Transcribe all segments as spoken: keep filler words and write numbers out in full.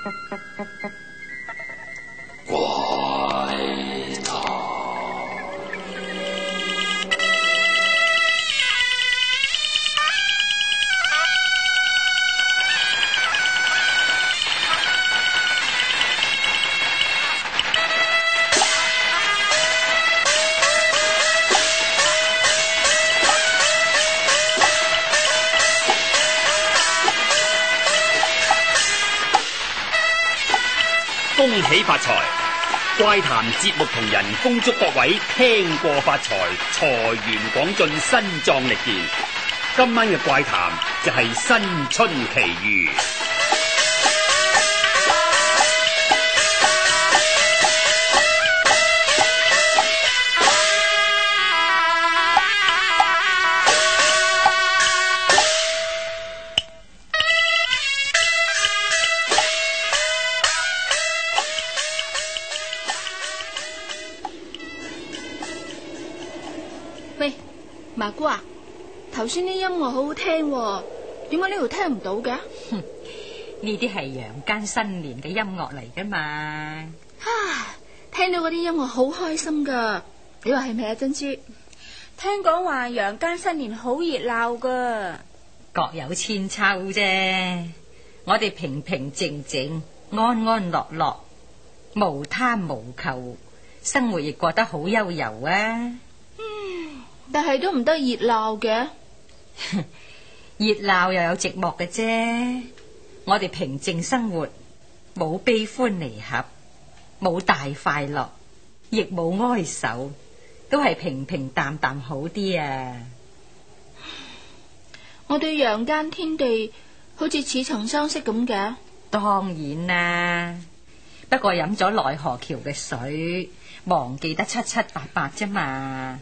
怪談。 恭喜發財！怪談節目同人恭祝各位聽過發財，財源廣進，身壯力健。今晚嘅怪談就係新春奇遇。 喂，麻姑啊，頭先啲音樂好好聽喎，點解呢度聽唔到嘅？ 哼，呢啲係陽間新年嘅音樂嚟噶嘛。 啊，聽到嗰啲音樂好開心噶，你話係咪啊？珍珠， 聽講話陽間新年好熱鬧噶， 各有千秋啫。我哋平平靜靜，安安樂樂，無貪無求，生活亦過得好悠遊啊。 但係都唔得熱鬧嘅。 熱鬧又有寂寞嘅啫。我哋平靜生活，冇悲歡離合，冇大快樂，亦冇哀愁，都係平平淡淡好啲啊。 我對陽間天地好似似曾相識咁嘅。 當然啦，不過飲咗奈何橋嘅水，忘記得七七八八啫嘛。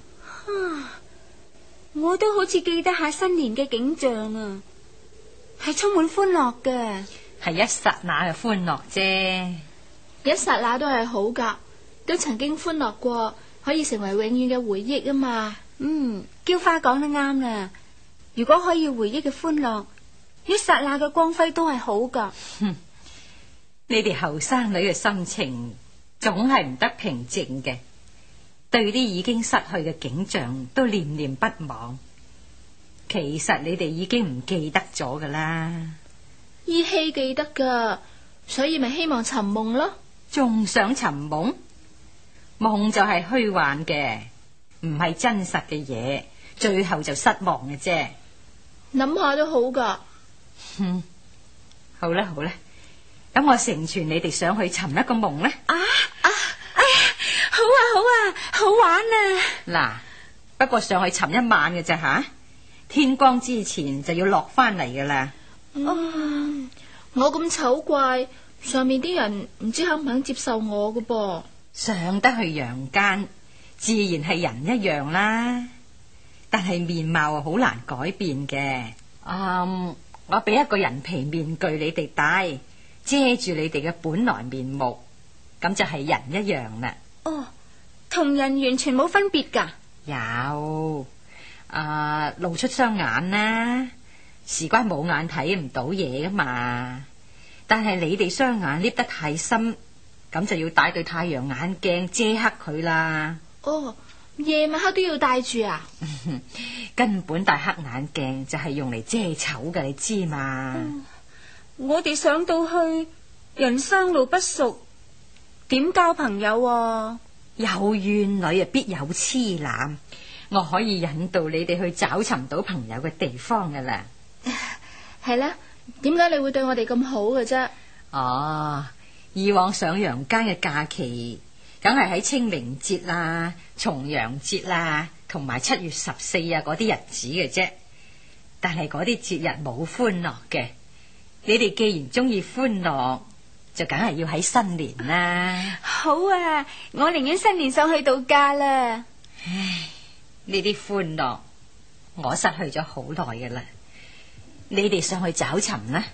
我都好似記得下新年嘅景象啊，係充滿歡樂嘅， 係一剎那嘅歡樂啫， 一剎那都係好噶，都曾經歡樂過，可以成為永遠嘅回憶啊嘛。 嗯，嬌花講得啱啦，如果可以回憶嘅歡樂，一剎那嘅光輝都係好噶。 哼，你哋後生女嘅心情總係唔得平靜嘅。對啲已經失去嘅景象都念念不忘，其實你哋已經唔記得咗噶啦。 依稀記得噶，所以咪希望尋夢咯。 仲想尋夢？夢就係虛幻嘅，唔係真實嘅嘢，最後就失望嘅啫。 諗下都好噶。 哼，好啦好啦，咁我成全你哋上去尋一個夢呢。 啊啊！哎呀，好啊好啊，好玩啊！ 嗱，不過上去尋一晚嘅啫吓，天光之前就要落翻嚟噶啦。 嗯，我咁醜怪，上面啲人唔知肯唔肯接受我噶噃。 上得去陽間，自然係人一樣啦，但係面貌啊好難改變嘅。嗯，我俾一個人皮面具你哋戴，遮住你哋嘅本來面目，咁就係人一樣啦。 哦，同人完全冇分別噶？ 有，啊、呃，露出雙眼啦，事關冇眼睇唔到嘢噶嘛。但係你哋雙眼捏得太深，咁就要戴對太陽眼鏡遮黑佢啦。 哦，夜晚黑都要戴住啊？ 根本戴黑眼鏡就係用嚟遮醜嘅，你知嘛？ 嗯、我哋上到去，人生路不熟，點交朋友啊？ 有怨女啊，必有痴男。我可以引導你哋去找尋到朋友嘅地方噶啦。 係啦，點解你會對我哋咁好嘅啫？ 哦，以往上陽間嘅假期，梗係喺清明節啦、重陽節啦，同埋七月十四啊嗰啲日子嘅啫。但係嗰啲節日冇歡樂嘅，你哋既然中意歡樂，就梗係要喺新年啦。 好啊，我寧願新年上去度假啦。 唉，呢啲歡樂我失去咗好耐㗎啦，你哋上去找尋啦。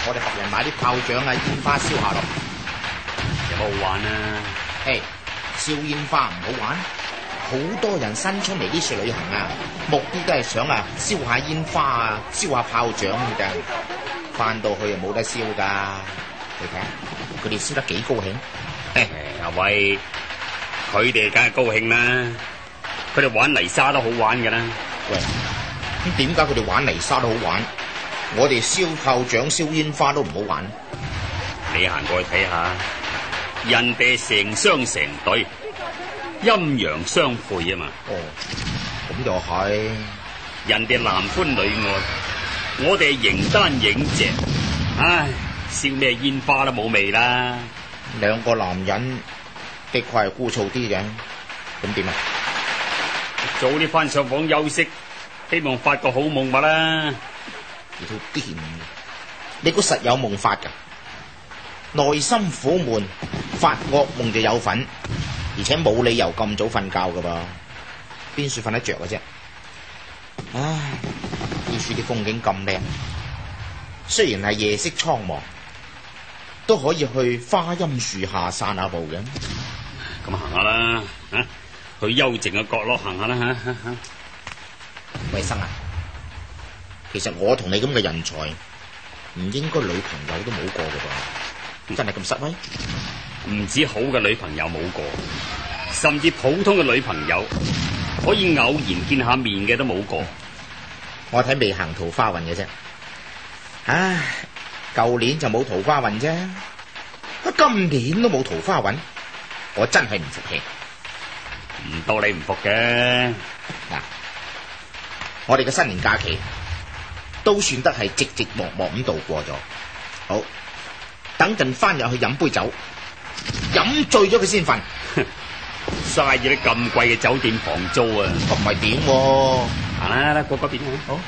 我哋合人買啲炮仗啊、煙花燒下咯。 有冇好玩啊？ 嘿，燒煙花唔好玩，好多人新出嚟呢次旅行啊，目的都係想啊燒下煙花啊，燒下炮仗㗎咋。翻到去又冇得燒噶，你睇佢哋燒得幾高興。 阿威，佢哋梗係高興啦，佢哋玩泥沙都好玩噶啦。 喂，咁點解佢哋玩泥沙都好玩，我哋燒炮仗、燒煙花都唔好玩？ 你行過去睇下，人哋成雙成對，陰陽相配啊嘛。 哦，咁又係。 人哋男歡女愛，我哋形單影隻。唉，燒咩煙花都冇味啦。 兩個男人的確係枯燥啲嘅，咁點啊？ 早啲翻上房休息，希望發個好夢咪啦。 你都癲，你估實有夢發噶？內心苦悶，發惡夢就有份，而且冇理由咁早瞓覺噶噃，邊處瞓得着嘅啫？唉，呢處啲風景咁靚，雖然係夜色蒼茫，都可以去花蔭樹下散下步嘅。 咁行下啦，啊，去幽靜嘅角落行下啦，吓吓吓。 衛生啊，其實我同你咁嘅人才，唔應該女朋友都冇過嘅噃，真係咁失威？ 唔止好嘅女朋友冇過，甚至普通嘅女朋友可以偶然見下面嘅都冇過。 我睇未行桃花運嘅啫。唉，舊年就冇桃花運啫，今年都冇桃花運，我真係唔服氣。 唔到你唔服嘅。 嗱，我哋嘅新年假期都算得係寂寂寞寞咁度過咗。好，等陣翻入去飲杯酒，飲醉咗佢先瞓。 嘥咗啲咁貴嘅酒店房租啊！ 唔係點？ 行啦啦，過嗰邊好。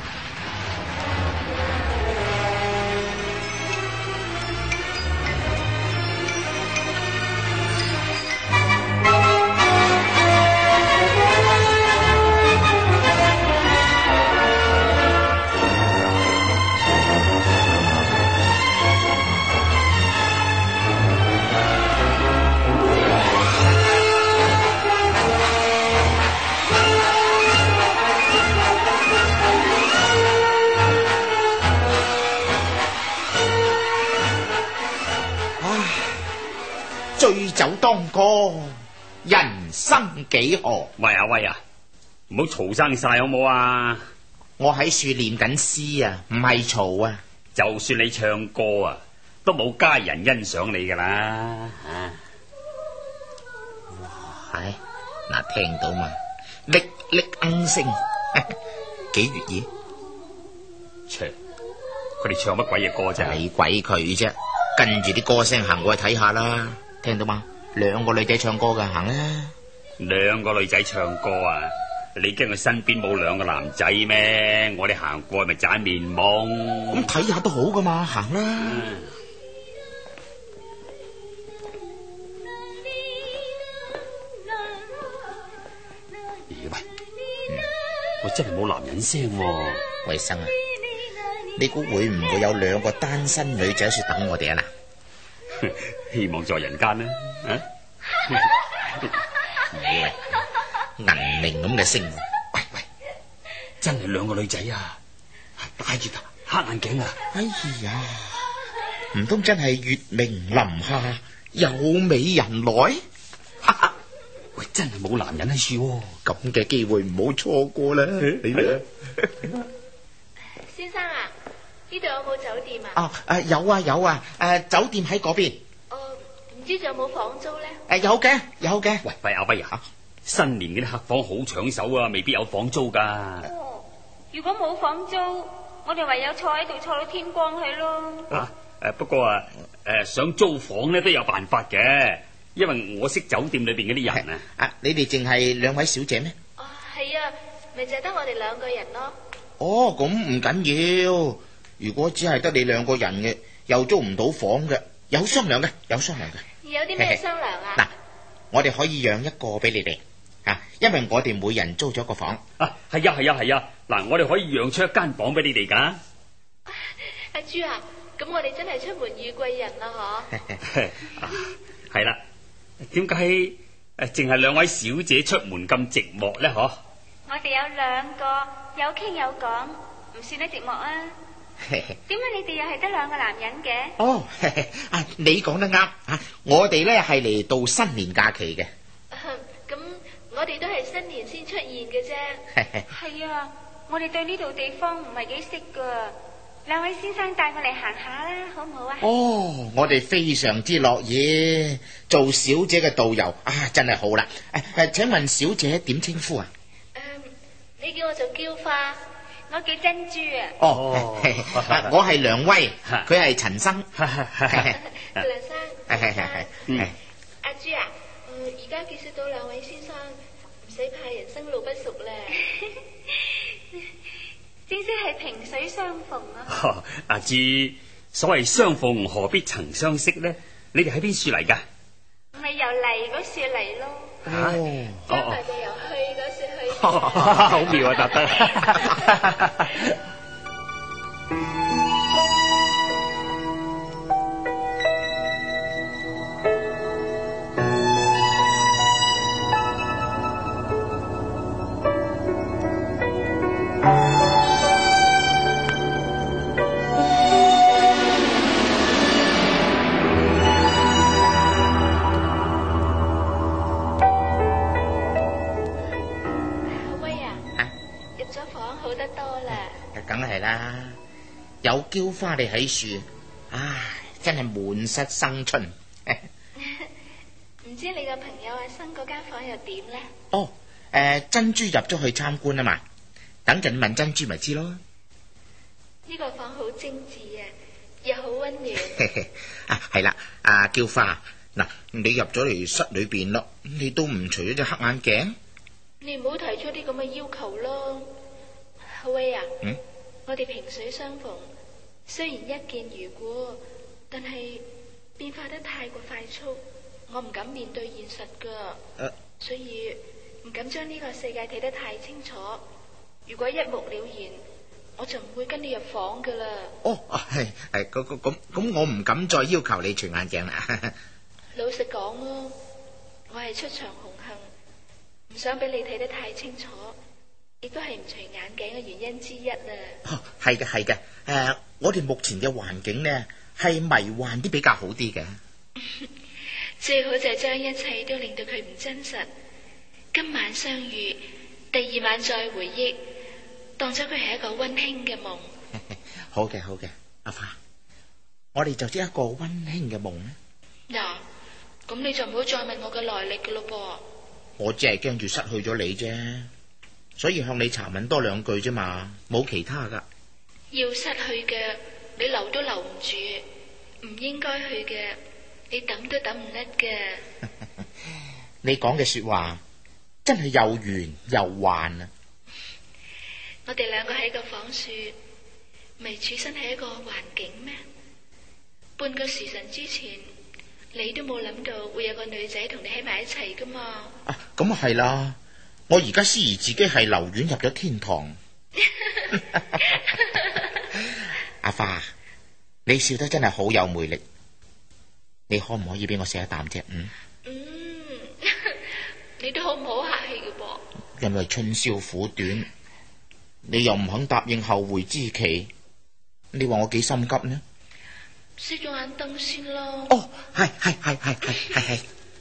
醉酒當歌，人生幾何？ 喂啊喂啊，唔好嘈生晒好冇啊！ 我喺樹念緊詩啊，唔係嘈啊。 就算你唱歌啊，都冇家人欣賞你噶啦。啊， 係嗱，聽到嘛？歷歷鶯聲，幾悅耳。 唱，佢哋唱乜鬼嘢歌啫？ 你鬼佢啫，跟住啲歌聲行過去睇下啦。聽到嘛？兩個女仔唱歌噶，行啦。 兩個女仔唱歌啊？你驚佢身邊冇兩個男仔咩？我哋行過咪盞面懵。 咁睇下都好噶嘛，行啦。 咦喂，嗯、我真係冇男人聲喎。 衛生啊，你估會唔會有兩個單身女仔喺度等我哋啊？嗱。 希望在人間啦，啊！ 喂，銀鈴咁嘅聲，喂喂， 真係兩個女仔啊，戴住黑眼鏡啊！ 哎呀，唔通真係月明林下有美人來？ 喂，真係冇男人喺處， 咁嘅機會唔好錯過啦！你咧， 先生啊，呢度有冇酒店啊？ 啊誒有啊有啊，誒酒店喺嗰邊。 哦，唔知仲有冇房租咧？ 誒有嘅有嘅。 喂喂，阿威啊，新年嗰啲客房好搶手啊，未必有房租噶。 哦，如果冇房租，我哋唯有坐喺度坐到天光去咯。 啊誒，不過啊誒想租房咧都有辦法嘅，因為我識酒店裏邊嗰啲人啊。 啊，你哋淨係兩位小姐咩？ 哦，係啊，咪就係得我哋兩個人咯。 哦，咁唔緊要。如果只係得你兩個人嘅，又租唔到房嘅，有商量嘅，有商量嘅。 有啲咩商量啊？ 嗱，我哋可以讓一個俾你哋，啊，因為我哋每人租咗個房。 啊，係啊係啊係啊，嗱，我哋可以讓出一間房俾你哋噶。 阿朱啊， 咁我哋真係出門遇貴人啦，嗬。 係啦，點解誒淨係兩位小姐出門咁寂寞咧？嗬？ 我哋有兩個有傾有講，唔算得寂寞啊。點解你哋又係得兩個男人嘅？ 哦，啊，你講得啱啊！我哋咧係嚟到新年假期嘅。 咁我哋都係新年先出現嘅啫。 係啊，我哋對呢度地方唔係幾識噶。兩位先生帶我嚟行下啦，好唔好啊？ 哦，我哋非常之樂意做小姐嘅導遊啊，真係好啦。誒、啊、誒，請問小姐點稱呼啊？ 誒、嗯，你叫我做嬌花， 我叫珍珠啊。 哦，我係梁威，佢係陳生。 梁生， 係係係係。 阿珠啊，而家結識到兩位先生，唔使怕人生路不熟咧。 正式係萍水相逢啊！ 哦，阿珠，所謂相逢何必曾相識呢？你哋喺邊處嚟噶？ 咪由嚟嗰處嚟咯。 哦， 將來就由去嗰處去。 好妙啊，答得。 梗係啦，有嬌花你喺樹，唉，真係滿室生春。 唔知你個朋友阿生嗰間房又點呢？ 哦，誒、呃，珍珠入咗去參觀啊嘛，等陣問珍珠咪知咯。 呢個房好精緻啊，又好溫暖。 啊，係啦，阿嬌花，嗱，你入咗嚟室裏邊咯，你都唔除咗隻黑眼鏡？ 你唔好提出啲咁嘅要求咯。阿威啊， 嗯， 我哋萍水相逢，雖然一見如故，但係變化得太過快速，我唔敢面對現實噶， 呃、 所以唔敢將呢個世界睇得太清楚。如果一目了然，我就唔會跟你入房噶啦。 哦，係係，咁咁咁，我唔敢再要求你除眼鏡啦。 老實講咯，我係出場紅杏，唔想俾你睇得太清楚，亦都係唔除眼鏡嘅原因之一啊。 哦，係嘅係嘅，誒、呃，我哋目前嘅環境呢係迷幻啲比較好啲嘅。 最好就係將一切都令到佢唔真實。今晚相遇，第二晚再回憶，當咗佢係一個溫馨嘅夢。 好嘅好嘅，阿花，我哋就知一個溫馨嘅夢呢。 嗱，咁你就唔好再問我嘅來歷噶咯噃。 我只係驚住失去咗你啫，所以向你查問多兩句啫嘛，冇其他噶。 要失去嘅，你留都留唔住；唔應該去嘅，你等都等唔甩嘅。 你講嘅說話真係又圓又幻啊！ 我哋兩個喺個房樹，咪處身喺一個環境咩？半個時辰之前，你都冇諗到會有個女仔同你喺埋一齊噶嘛？ 啊，咁啊係啦！我而家思疑自己係留院入咗天堂。阿花，你笑得真係好有魅力，你可唔可以俾我食一啖啫？嗯。 嗯，你都好唔好客氣嘅噃。 因為春宵苦短，你又唔肯答應後會之期，你話我幾心急呢？ 熄咗眼燈先咯。 哦，係係係係係係係。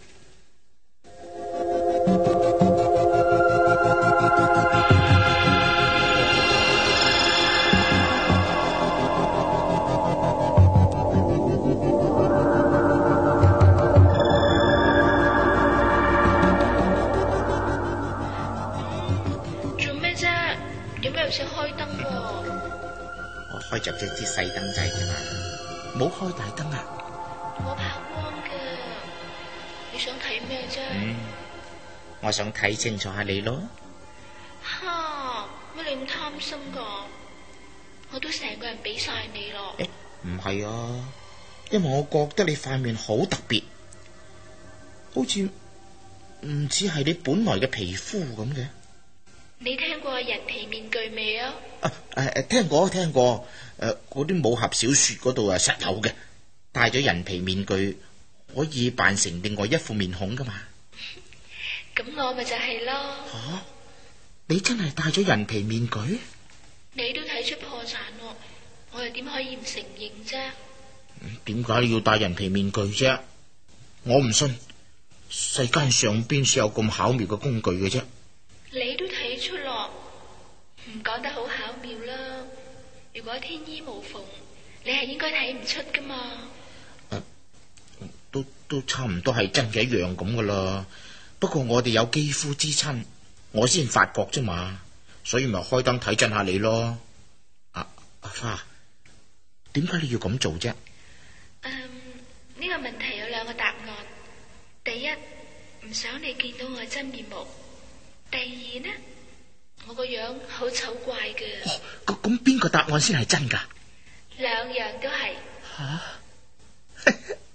做咩啫？點解又想開燈喎？ 我開着隻支細燈仔啫嘛。冇開大燈啊！ 我怕光噶，你想睇咩啫？ 嗯，我想睇清楚下你咯。 哈，乜你咁貪心噶？我都成個人俾晒你咯。 誒，唔係啊，因為我覺得你塊面好特別，好似唔似係你本來嘅皮膚咁嘅。 你聽過人皮面具未啊？ 誒誒，聽過聽過，誒嗰啲武俠小說嗰度啊實有嘅，戴咗人皮面具可以扮成另外一副面孔噶嘛。 咁我咪就係咯。 吓、啊，你真係戴咗人皮面具？ 你都睇出破綻咯，我又點可以唔承認啫？ 點解你要戴人皮面具啫？我唔信，世間上邊是有咁巧妙嘅工具嘅啫。 你都睇出咯，唔講得好巧妙啦。如果天衣無縫，你係應該睇唔出噶嘛。 啊、都都差唔多係真嘅一樣咁噶啦。不過我哋有肌膚之親，我先發覺啫嘛，所以咪開燈睇真下你咯。阿阿花，點解你要咁做啫？ 嗯，呢個問題有兩個答案。第一，唔想你見到我嘅真面目。第二呢，我個樣好醜怪嘅。 哦，咁咁邊個答案先係真噶？ 兩樣都係。 吓，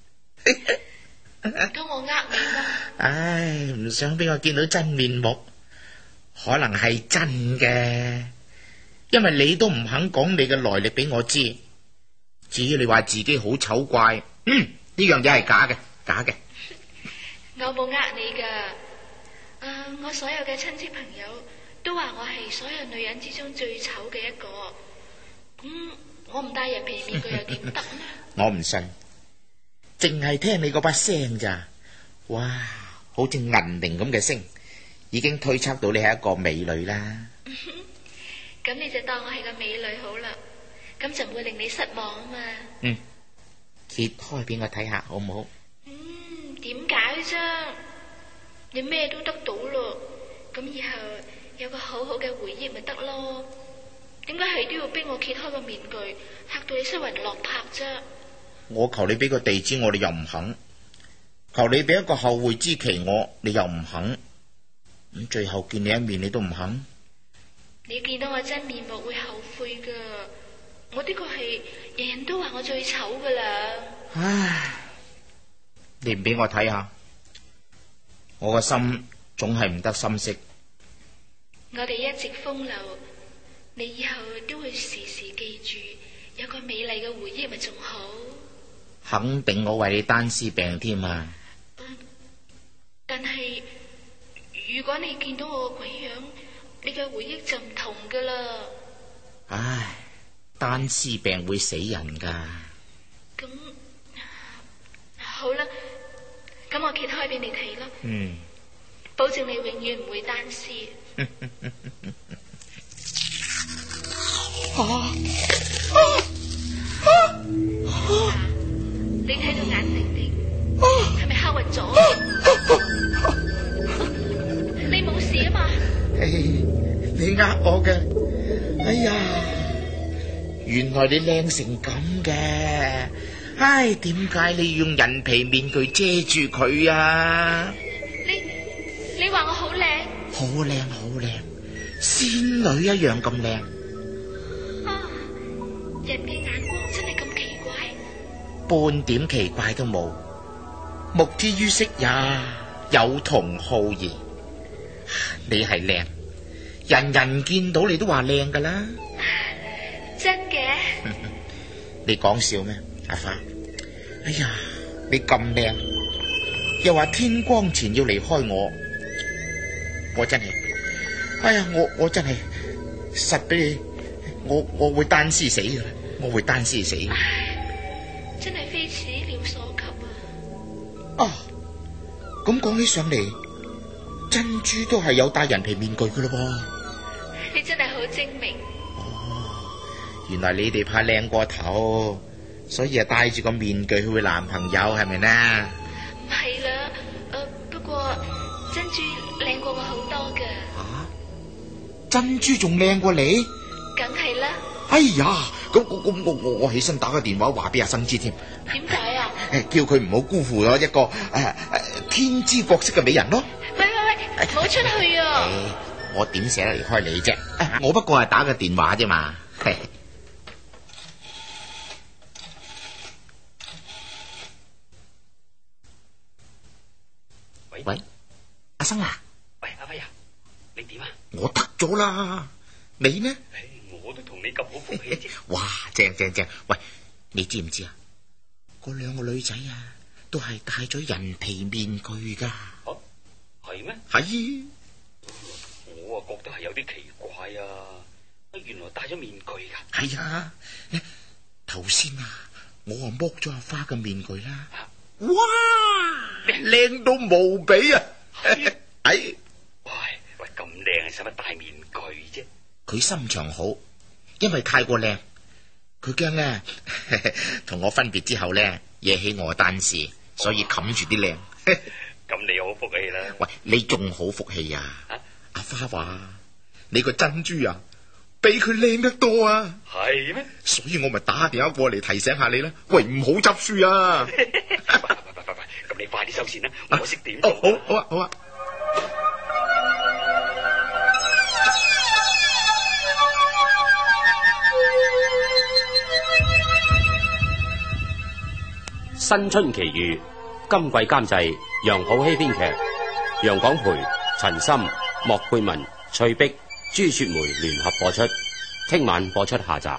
咁我呃你啦。 唉，唔想俾我見到真面目，可能係真嘅，因為你都唔肯講你嘅來歷俾我知。至於你話自己好醜怪，嗯，呢樣嘢係假嘅，假嘅。 我冇呃你噶。誒、呃，我所有嘅親戚朋友都話我係所有女人之中最醜嘅一個。咁、嗯、我唔戴人皮面具又點得呢？我唔信，淨係聽你嗰把聲咋，哇，好似銀鈴咁嘅聲，已經推測到你係一個美女啦。咁你就當我係個美女好啦，咁就唔會令你失望啊嘛。嗯，揭開俾我睇下好唔好？嗯，點解啫？你咩都得到咯，咁以後有個好好嘅回憶咪得咯。點解係都要逼我揭開個面具，嚇到你失魂落魄啫？我求你俾個地址我，你又唔肯；求你俾一個後會之期我，你又唔肯。咁最後見你一面，你都唔肯。你見到我真面目會後悔噶。我的確係人人都話我最醜噶啦。唉，你唔俾我睇下，我個心總係唔得心息。我哋一直風流，你以後都會時時記住，有個美麗嘅回憶咪仲好。肯定我為你單絲病添啊！嗯，但係如果你見到我個鬼樣，你嘅回憶就唔同噶啦。唉，單絲病會死人噶。咁好啦，咁我揭開俾你睇咯。嗯，保證你永遠唔會單絲。啊啊啊啊！你睇到眼定定，係咪嚇暈咗？你冇事啊嘛？你呃我嘅，哎呀，原來你靚成咁嘅，唉，點解你要用人皮面具遮住佢啊？你你話我好靚？好靚好靚，仙女一樣咁靚。啊，人嘅眼光真係咁奇怪？半點奇怪都冇，目之於色也，有同好兒。你係靚，人人見到你都話靚噶啦。真嘅？你講笑咩，阿花？哎呀，你咁靚，又話天光前要離開我，我真係，哎呀，我我真係實俾你，我我會單絲死噶啦，我會單絲死。真係非始料所及啊！啊，咁講起上嚟，珍珠都係有戴人皮面具噶咯噃。你真係好精明。哦，原來你哋怕靚過頭，所以啊戴住個面具去會男朋友係咪呢？唔係啦，誒、呃，不過珍珠靚過我好多噶。啊，珍珠仲靚過你？梗係啦。哎呀，咁咁咁我我我起身打個電話話俾阿生知添。點解啊？誒，叫佢唔好辜負咗一個誒誒、呃、天姿國色嘅美人咯。喂喂喂，唔好出去啊！欸、我點捨得離開你啫？我不過係打個電話啫嘛。喂喂，阿生啊！喂，阿輝啊， 你點啊？ 我得咗啦，你呢？ 我都同你咁好福氣啫。 哇，正正正！喂，你知唔知啊？嗰兩個女仔啊，都係戴咗人皮面具噶。 吓，係咩？ 係。 我啊覺得係有啲奇怪啊！原來戴咗面具噶。 係啊，頭先啊，我啊剝咗阿花嘅面具啦。啊、哇，靚到無比啊！係。喂喂，咁靚使乜戴面具啫？ 佢心腸好，因為太過靚，佢驚咧同我分別之後咧惹起我單事，所以冚住啲靚。 咁你好福氣啦。喂， 你仲好福氣啊？啊阿花話你個珍珠啊，比佢靚得多啊。 係咩？所以我咪打電話過嚟提醒下你啦。喂，唔好執輸啊！ 喂喂喂喂，咁你快啲收線啦，我識點做。 哦，好，好啊，好啊。 新春奇遇，今季監製楊好希編劇，楊廣培、陳森、莫佩文、翠碧、朱雪梅聯合播出。聽晚播出下集。